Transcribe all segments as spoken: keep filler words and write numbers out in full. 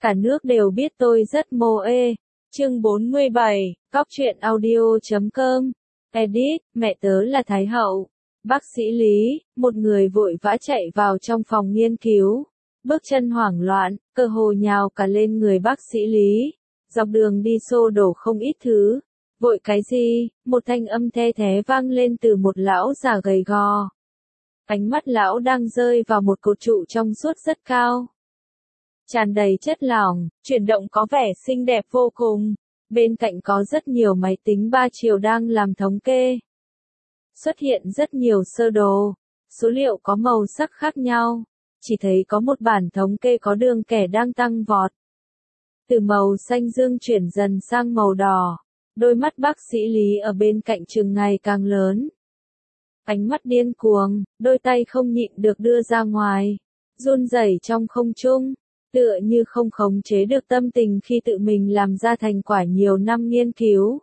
Cả nước đều biết tôi rất mô ê. Chương bốn mươi bảy, cóc truyện audio chấm com. Edit, mẹ tớ là Thái Hậu. Bác sĩ Lý, một người vội vã chạy vào trong phòng nghiên cứu. Bước chân hoảng loạn, cơ hồ nhào cả lên người bác sĩ Lý. Dọc đường đi xô đổ không ít thứ. Vội cái gì? Một thanh âm the thé vang lên từ một lão già gầy gò. Ánh mắt lão đang rơi vào một cột trụ trong suốt rất cao. Tràn đầy chất lỏng, chuyển động có vẻ xinh đẹp vô cùng. Bên cạnh có rất nhiều máy tính ba chiều đang làm thống kê. Xuất hiện rất nhiều sơ đồ, số liệu có màu sắc khác nhau. Chỉ thấy có một bản thống kê có đường kẻ đang tăng vọt. Từ màu xanh dương chuyển dần sang màu đỏ. Đôi mắt bác sĩ Lý ở bên cạnh trừng ngày càng lớn. Ánh mắt điên cuồng, đôi tay không nhịn được đưa ra ngoài. Run rẩy trong không trung. Tựa như không khống chế được tâm tình khi tự mình làm ra thành quả nhiều năm nghiên cứu.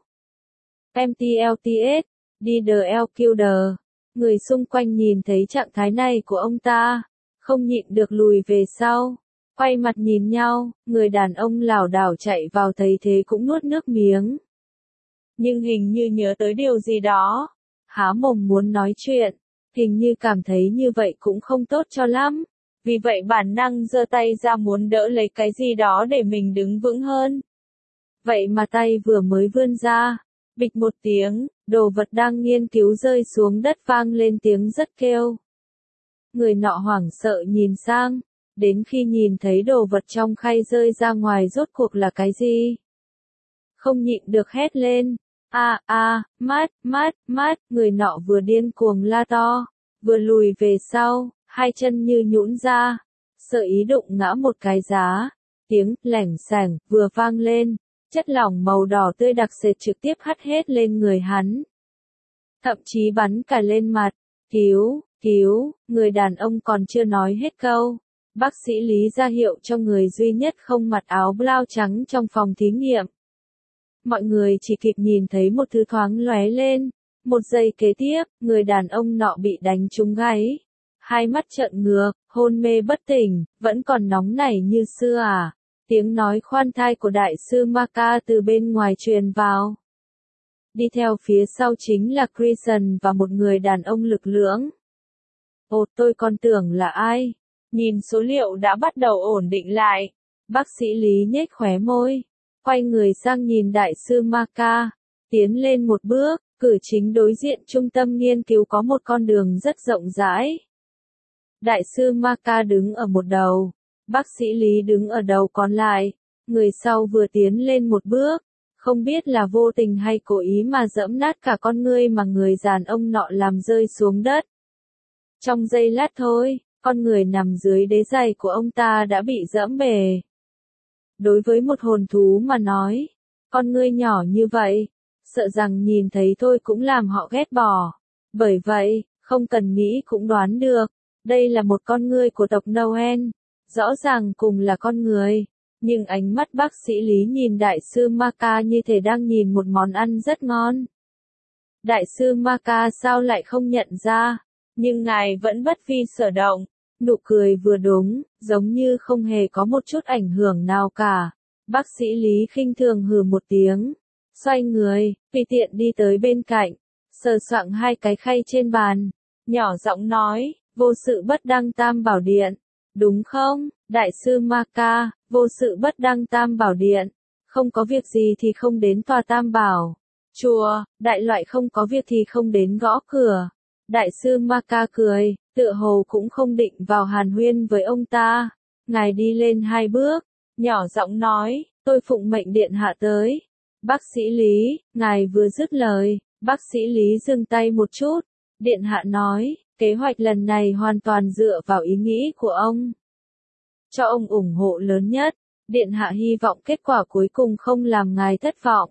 em tê lờ tê ét, đi đờ eo kiu đờ. Người xung quanh nhìn thấy trạng thái này của ông ta, không nhịn được lùi về sau. Quay mặt nhìn nhau, người đàn ông lảo đảo chạy vào thấy thế cũng nuốt nước miếng. Nhưng hình như nhớ tới điều gì đó. Há mồm muốn nói chuyện, hình như cảm thấy như vậy cũng không tốt cho lắm. Vì vậy bản năng giơ tay ra muốn đỡ lấy cái gì đó để mình đứng vững hơn. Vậy mà tay vừa mới vươn ra, bịch một tiếng, đồ vật đang nghiên cứu rơi xuống đất vang lên tiếng rất kêu. Người nọ hoảng sợ nhìn sang, đến khi nhìn thấy đồ vật trong khay rơi ra ngoài rốt cuộc là cái gì. Không nhịn được hét lên, a a, mát, mát, mát, người nọ vừa điên cuồng la to, vừa lùi về sau. Hai chân như nhũn ra, sợ ý đụng ngã một cái giá, tiếng lẻng sẻng vừa vang lên, chất lỏng màu đỏ tươi đặc sệt trực tiếp hắt hết lên người hắn. Thậm chí bắn cả lên mặt, cứu, cứu, người đàn ông còn chưa nói hết câu. Bác sĩ Lý ra hiệu cho người duy nhất không mặc áo blau trắng trong phòng thí nghiệm. Mọi người chỉ kịp nhìn thấy một thứ thoáng lóe lên, một giây kế tiếp, người đàn ông nọ bị đánh trúng gáy. Hai mắt trợn ngược, hôn mê bất tỉnh, vẫn còn nóng nảy như xưa à? Tiếng nói khoan thai của đại sư Maka từ bên ngoài truyền vào. Đi theo phía sau chính là Grayson và một người đàn ông lực lưỡng. Ồ, tôi còn tưởng là ai? Nhìn số liệu đã bắt đầu ổn định lại. Bác sĩ Lý nhếch khóe môi, quay người sang nhìn đại sư Maka, tiến lên một bước, cử chính đối diện trung tâm nghiên cứu có một con đường rất rộng rãi. Đại sư Maka đứng ở một đầu, bác sĩ Lý đứng ở đầu còn lại, người sau vừa tiến lên một bước, không biết là vô tình hay cố ý mà dẫm nát cả con ngươi mà người đàn ông nọ làm rơi xuống đất. Trong giây lát thôi, con người nằm dưới đế giày của ông ta đã bị dẫm bể. Đối với một hồn thú mà nói, con ngươi nhỏ như vậy, sợ rằng nhìn thấy thôi cũng làm họ ghét bỏ. Bởi vậy, không cần nghĩ cũng đoán được. Đây là một con ngươi của tộc Noel, rõ ràng cùng là con người, nhưng ánh mắt bác sĩ Lý nhìn đại sư Maka như thể đang nhìn một món ăn rất ngon. Đại sư Maka sao lại không nhận ra, nhưng ngài vẫn bất vi sở động, nụ cười vừa đúng, giống như không hề có một chút ảnh hưởng nào cả. Bác sĩ Lý khinh thường hừ một tiếng, xoay người, tùy tiện đi tới bên cạnh, sờ soạng hai cái khay trên bàn, nhỏ giọng nói. Vô sự bất đăng tam bảo điện, đúng không, đại sư Maka, vô sự bất đăng tam bảo điện, không có việc gì thì không đến tòa tam bảo, chùa, đại loại không có việc thì không đến gõ cửa. Đại sư Maka cười, tựa hồ cũng không định vào hàn huyên với ông ta, ngài đi lên hai bước, nhỏ giọng nói, tôi phụng mệnh điện hạ tới. Bác sĩ Lý, ngài vừa dứt lời, bác sĩ Lý dừng tay một chút, điện hạ nói. Kế hoạch lần này hoàn toàn dựa vào ý nghĩ của ông. Cho ông ủng hộ lớn nhất, điện hạ hy vọng kết quả cuối cùng không làm ngài thất vọng.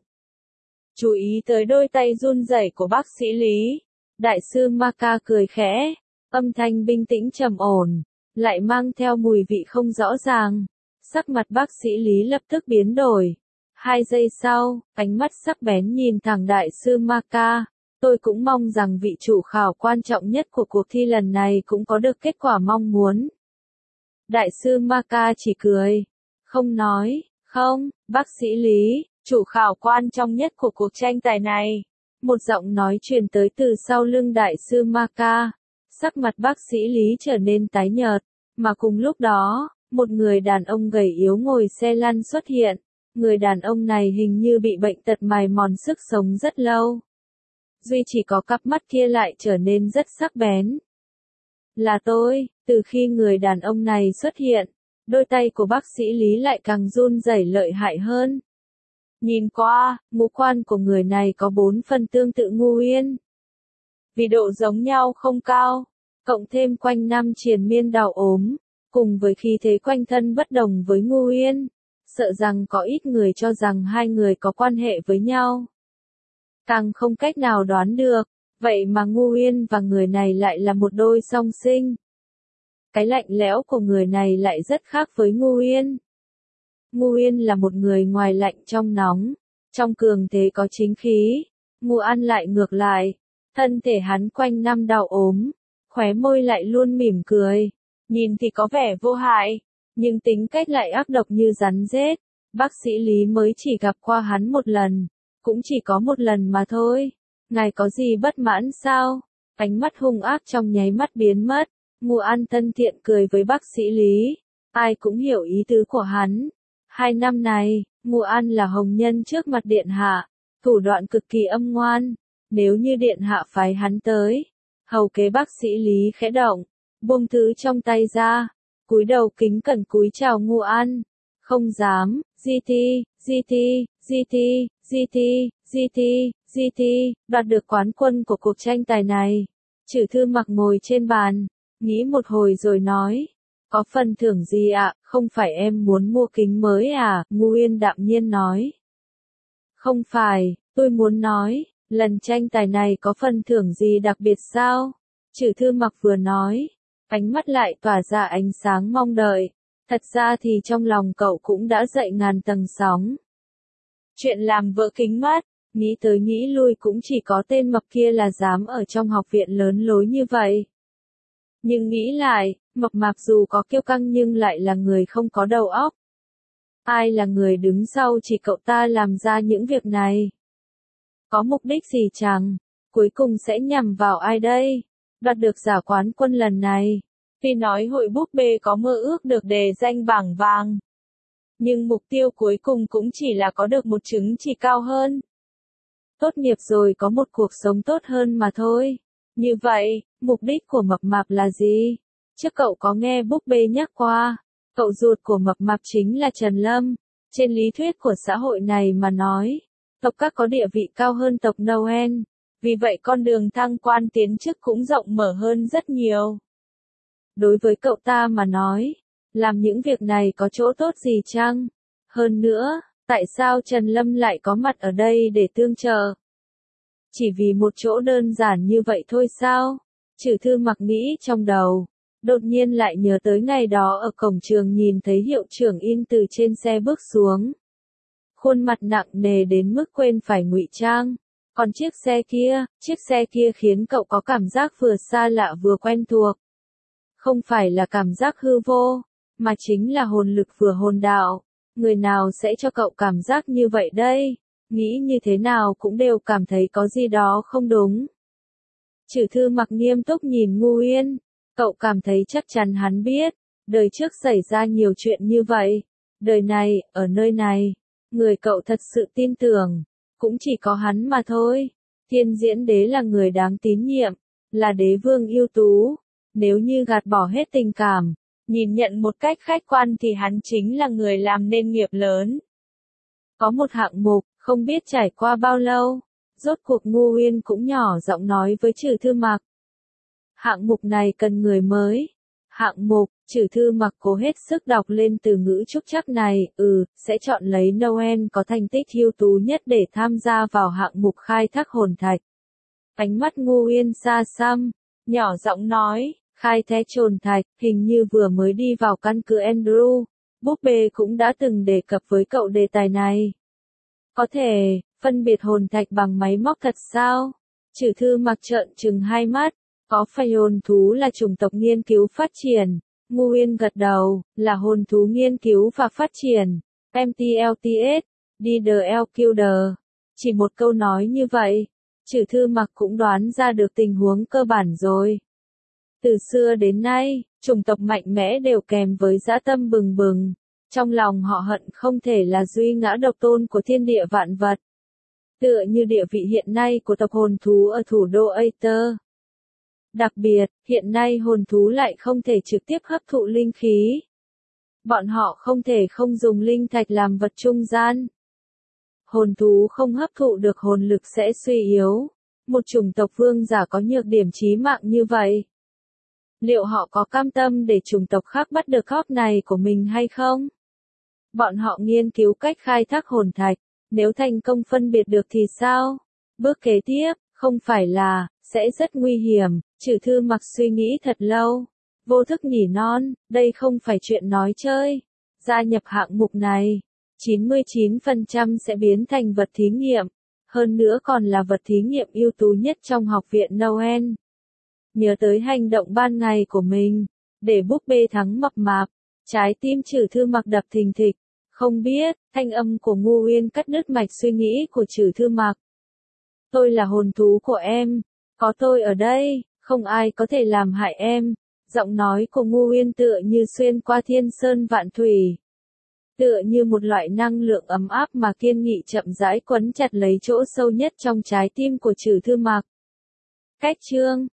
Chú ý tới đôi tay run rẩy của bác sĩ Lý. Đại sư Maka cười khẽ, âm thanh bình tĩnh trầm ổn, lại mang theo mùi vị không rõ ràng. Sắc mặt bác sĩ Lý lập tức biến đổi. Hai giây sau, ánh mắt sắc bén nhìn thẳng đại sư Maka. Tôi cũng mong rằng vị chủ khảo quan trọng nhất của cuộc thi lần này cũng có được kết quả mong muốn. Đại sư Maka chỉ cười, không nói, không, bác sĩ Lý, chủ khảo quan trọng nhất của cuộc tranh tài này. Một giọng nói truyền tới từ sau lưng đại sư Maka. Sắc mặt bác sĩ Lý trở nên tái nhợt, mà cùng lúc đó, một người đàn ông gầy yếu ngồi xe lăn xuất hiện. Người đàn ông này hình như bị bệnh tật mài mòn sức sống rất lâu. Duy chỉ có cặp mắt kia lại trở nên rất sắc bén. Là tôi, từ khi người đàn ông này xuất hiện, đôi tay của bác sĩ Lý lại càng run rẩy lợi hại hơn. Nhìn qua, ngũ quan của người này có bốn phần tương tự Ngô Uyên. Vì độ giống nhau không cao, cộng thêm quanh năm triền miên đau ốm, cùng với khí thế quanh thân bất đồng với Ngô Uyên, sợ rằng có ít người cho rằng hai người có quan hệ với nhau. Càng không cách nào đoán được, vậy mà Ngô Uyên và người này lại là một đôi song sinh. Cái lạnh lẽo của người này lại rất khác với Ngô Uyên. Ngô Uyên là một người ngoài lạnh trong nóng, trong cường thế có chính khí. Ngô An lại ngược lại, thân thể hắn quanh năm đau ốm, khóe môi lại luôn mỉm cười, nhìn thì có vẻ vô hại, nhưng tính cách lại ác độc như rắn rết. Bác sĩ Lý mới chỉ gặp qua hắn một lần, cũng chỉ có một lần mà thôi. Ngài có gì bất mãn sao? Ánh mắt hung ác trong nháy mắt biến mất. Ngô An thân thiện cười với bác sĩ Lý. Ai cũng hiểu ý tứ của hắn. Hai năm này, Ngô An là hồng nhân trước mặt điện hạ, thủ đoạn cực kỳ âm ngoan. Nếu như điện hạ phái hắn tới, hầu kế bác sĩ Lý khẽ động, buông thứ trong tay ra, cúi đầu kính cẩn cúi chào Ngô An. Không dám, giê tê, giê tê, giê tê, giê tê, giê tê, giê tê, đoạt được quán quân của cuộc tranh tài này. Chử Thư Mặc ngồi trên bàn, nghĩ một hồi rồi nói, có phần thưởng gì ạ, không phải em muốn mua kính mới à, Ngô Uyên đạm nhiên nói. Không phải, tôi muốn nói, lần tranh tài này có phần thưởng gì đặc biệt sao? Chử Thư Mặc vừa nói, ánh mắt lại tỏa ra ánh sáng mong đợi. Thật ra thì trong lòng cậu cũng đã dậy ngàn tầng sóng. Chuyện làm vỡ kính mắt, nghĩ tới nghĩ lui cũng chỉ có tên mập kia là dám ở trong học viện lớn lối như vậy. Nhưng nghĩ lại, mập mạp dù có kiêu căng nhưng lại là người không có đầu óc. Ai là người đứng sau chỉ cậu ta làm ra những việc này? Có mục đích gì chẳng? Cuối cùng sẽ nhằm vào ai đây? Đoạt được giải quán quân lần này. Tuy nói hội búp bê có mơ ước được đề danh bảng vàng, nhưng mục tiêu cuối cùng cũng chỉ là có được một chứng chỉ cao hơn. Tốt nghiệp rồi có một cuộc sống tốt hơn mà thôi. Như vậy, mục đích của mập mạp là gì? Trước cậu có nghe búp bê nhắc qua, cậu ruột của mập mạp chính là Trần Lâm. Trên lý thuyết của xã hội này mà nói, tộc các có địa vị cao hơn tộc Noel. Vì vậy con đường thăng quan tiến chức cũng rộng mở hơn rất nhiều. Đối với cậu ta mà nói, làm những việc này có chỗ tốt gì chăng? Hơn nữa, tại sao Trần Lâm lại có mặt ở đây để tương trợ? Chỉ vì một chỗ đơn giản như vậy thôi sao? Chử Thư Mặc nghĩ trong đầu, đột nhiên lại nhớ tới ngày đó ở cổng trường nhìn thấy hiệu trưởng In từ trên xe bước xuống. Khuôn mặt nặng nề đến mức quên phải ngụy trang. Còn chiếc xe kia, chiếc xe kia khiến cậu có cảm giác vừa xa lạ vừa quen thuộc. Không phải là cảm giác hư vô, mà chính là hồn lực vừa hồn đạo. Người nào sẽ cho cậu cảm giác như vậy đây? Nghĩ như thế nào cũng đều cảm thấy có gì đó không đúng. Chử Thư Mặc nghiêm túc nhìn Ngô Uyên. Cậu cảm thấy chắc chắn hắn biết, đời trước xảy ra nhiều chuyện như vậy. Đời này, ở nơi này, người cậu thật sự tin tưởng, cũng chỉ có hắn mà thôi. Thiên Diễn Đế là người đáng tín nhiệm, là đế vương ưu tú. Nếu như gạt bỏ hết tình cảm, nhìn nhận một cách khách quan thì hắn chính là người làm nên nghiệp lớn. Có một hạng mục, không biết trải qua bao lâu, rốt cuộc Ngô Uyên cũng nhỏ giọng nói với Chử Thư Mặc. Hạng mục này cần người mới. Hạng mục, Chử Thư Mặc cố hết sức đọc lên từ ngữ trúc trắc này, ừ, sẽ chọn lấy Noel có thành tích ưu tú nhất để tham gia vào hạng mục khai thác hồn thạch. Ánh mắt Ngô Uyên xa xăm, nhỏ giọng nói, khai thác hồn thạch, hình như vừa mới đi vào căn cứ Andrew, búp bê cũng đã từng đề cập với cậu đề tài này. Có thể, phân biệt hồn thạch bằng máy móc thật sao? Chử Thư Mặc trợn trừng hai mắt, có phải hồn thú là chủng tộc nghiên cứu phát triển, Ngu Uyên gật đầu, là hồn thú nghiên cứu và phát triển, em tê lờ tê ét, đê đê lờ quy đê. Chỉ một câu nói như vậy, Trử Thư Mặc cũng đoán ra được tình huống cơ bản rồi. Từ xưa đến nay, chủng tộc mạnh mẽ đều kèm với dã tâm bừng bừng. Trong lòng họ hận không thể là duy ngã độc tôn của thiên địa vạn vật. Tựa như địa vị hiện nay của tộc hồn thú ở thủ đô Aether. Đặc biệt, hiện nay hồn thú lại không thể trực tiếp hấp thụ linh khí. Bọn họ không thể không dùng linh thạch làm vật trung gian. Hồn thú không hấp thụ được hồn lực sẽ suy yếu. Một chủng tộc vương giả có nhược điểm chí mạng như vậy. Liệu họ có cam tâm để chủng tộc khác bắt được hóc này của mình hay không? Bọn họ nghiên cứu cách khai thác hồn thạch, nếu thành công phân biệt được thì sao? Bước kế tiếp, không phải là, sẽ rất nguy hiểm, Trử Thư Mặc suy nghĩ thật lâu. Vô thức nhỉ non, đây không phải chuyện nói chơi. Gia nhập hạng mục này, chín mươi chín phần trăm sẽ biến thành vật thí nghiệm, hơn nữa còn là vật thí nghiệm ưu tú nhất trong học viện Noel. Nhớ tới hành động ban ngày của mình, để búp bê thắng mập mạp, trái tim Trử Thư Mặc đập thình thịch. Không biết, thanh âm của Ngu Uyên cắt đứt mạch suy nghĩ của Trử Thư Mặc. Tôi là hồn thú của em, có tôi ở đây, không ai có thể làm hại em. Giọng nói của Ngu Uyên tựa như xuyên qua thiên sơn vạn thủy. Tựa như một loại năng lượng ấm áp mà kiên nghị chậm rãi quấn chặt lấy chỗ sâu nhất trong trái tim của Trử Thư Mặc. Cách chương